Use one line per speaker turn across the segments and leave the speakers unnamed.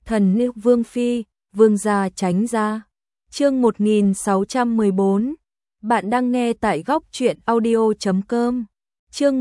Thần nữ Vương Phi, Vương gia tránh ra. Chương 1614. Bạn đang nghe tại góc truyện audio.com. Chương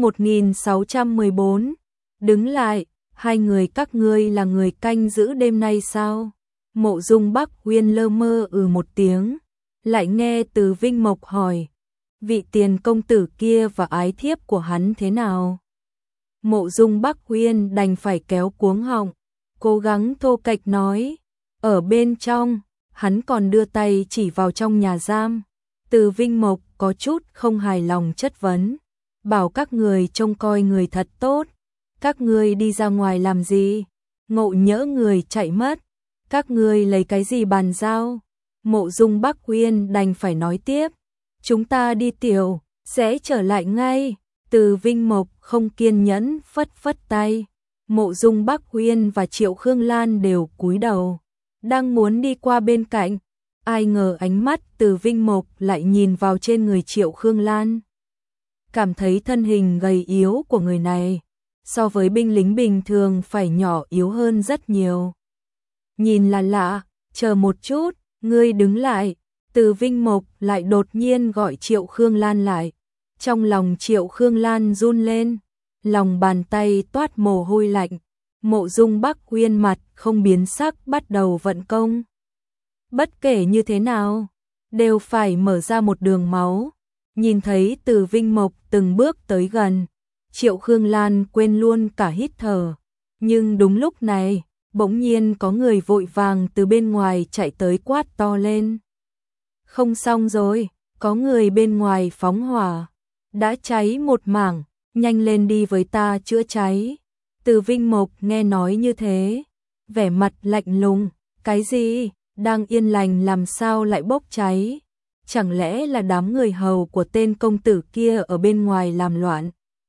1614. Đứng lại, hai người các ngươi là người canh giữ đêm nay sao? Mộ Dung Bắc Uyên lơ mơ một tiếng, lại nghe Từ Vinh Mộc hỏi, vị tiền công tử kia và ái thiếp của hắn thế nào? Mộ Dung Bắc Uyên đành phải kéo cuống họng, cố gắng thô kệch nói, ở bên trong. Hắn còn đưa tay chỉ vào trong nhà giam. Từ Vinh Mộc có chút không hài lòng chất vấn, bảo các người trông coi người thật tốt, các ngươi đi ra ngoài làm gì? Ngộ nhỡ người chạy mất, các ngươi lấy cái gì bàn giao? Mộ Dung Bắc Uyên đành phải nói tiếp, chúng ta đi tiểu, sẽ trở lại ngay. Từ Vinh Mộc không kiên nhẫn phất phất tay. Mộ Dung Bắc Uyên và Triệu Khương Lan đều cúi đầu, đang muốn đi qua bên cạnh, ai ngờ ánh mắt Từ Vinh Mộc lại nhìn vào trên người Triệu Khương Lan. Cảm thấy thân hình gầy yếu của người này, so với binh lính bình thường phải nhỏ yếu hơn rất nhiều. Nhìn là lạ, chờ một chút, ngươi đứng lại. Từ Vinh Mộc lại đột nhiên gọi Triệu Khương Lan lại. Trong lòng Triệu Khương Lan run lên, lòng bàn tay toát mồ hôi lạnh. Mộ Dung Bắc Uyên mặt không biến sắc bắt đầu vận công. Bất kể như thế nào, đều phải mở ra một đường máu. Nhìn thấy Từ Vinh Mộc từng bước tới gần, Triệu Khương Lan quên luôn cả hít thở. Nhưng đúng lúc này, bỗng nhiên có người vội vàng từ bên ngoài chạy tới quát to lên. Không xong rồi, có người bên ngoài phóng hỏa. Đã cháy một mảng, nhanh lên đi với ta chữa cháy. Từ Vinh Mộc nghe nói như thế, vẻ mặt lạnh lùng, cái gì, đang yên lành làm sao lại bốc cháy? Chẳng lẽ là đám người hầu của tên công tử kia ở bên ngoài làm loạn?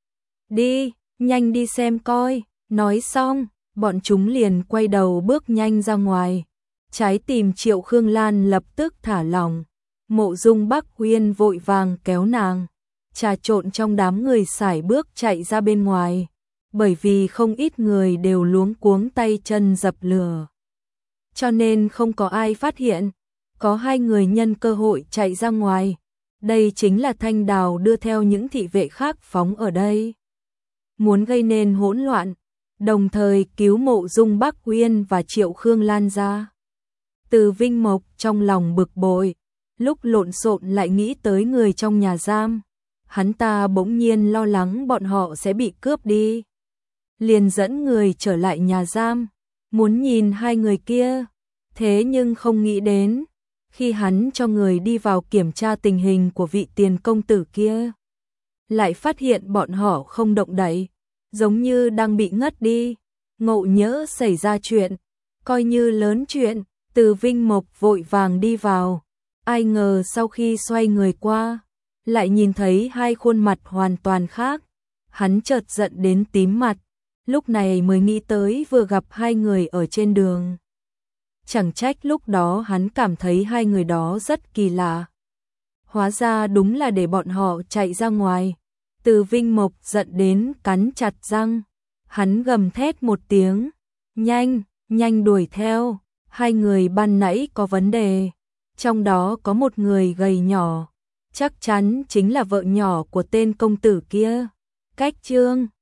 Đi, nhanh đi xem coi. Nói xong, bọn chúng liền quay đầu bước nhanh ra ngoài. Trái tim Triệu Khương Lan lập tức thả lỏng. Mộ Dung Bắc Uyên vội vàng kéo nàng, trà trộn trong đám người sải bước chạy ra bên ngoài. Bởi vì không ít người đều luống cuống tay chân dập lửa, cho nên không có ai phát hiện. Có hai người nhân cơ hội chạy ra ngoài. Đây chính là Thanh Đào đưa theo những thị vệ khác phóng ở đây, muốn gây nên hỗn loạn, đồng thời cứu Mộ Dung Bắc Uyên và Triệu Khương Lan ra. Từ Vinh Mộc trong lòng bực bội, lúc lộn xộn lại nghĩ tới người trong nhà giam. Hắn ta bỗng nhiên lo lắng bọn họ sẽ bị cướp đi, liền dẫn người trở lại nhà giam, muốn nhìn hai người kia. Thế nhưng không nghĩ đến, khi hắn cho người đi vào kiểm tra tình hình của vị tiền công tử kia, lại phát hiện bọn họ không động đậy, giống như đang bị ngất đi. Ngộ nhỡ xảy ra chuyện, coi như lớn chuyện. Từ Vinh Mộc vội vàng đi vào, ai ngờ sau khi xoay người qua, lại nhìn thấy hai khuôn mặt hoàn toàn khác. Hắn chợt giận đến tím mặt, lúc này mới nghĩ tới vừa gặp hai người ở trên đường. Chẳng trách lúc đó hắn cảm thấy hai người đó rất kỳ lạ. Hóa ra đúng là để bọn họ chạy ra ngoài. Từ Vinh Mộc giận đến cắn chặt răng, hắn gầm thét một tiếng, nhanh, nhanh đuổi theo. Hai người ban nãy có vấn đề, trong đó có một người gầy nhỏ, chắc chắn chính là vợ nhỏ của tên công tử kia. Cách Trương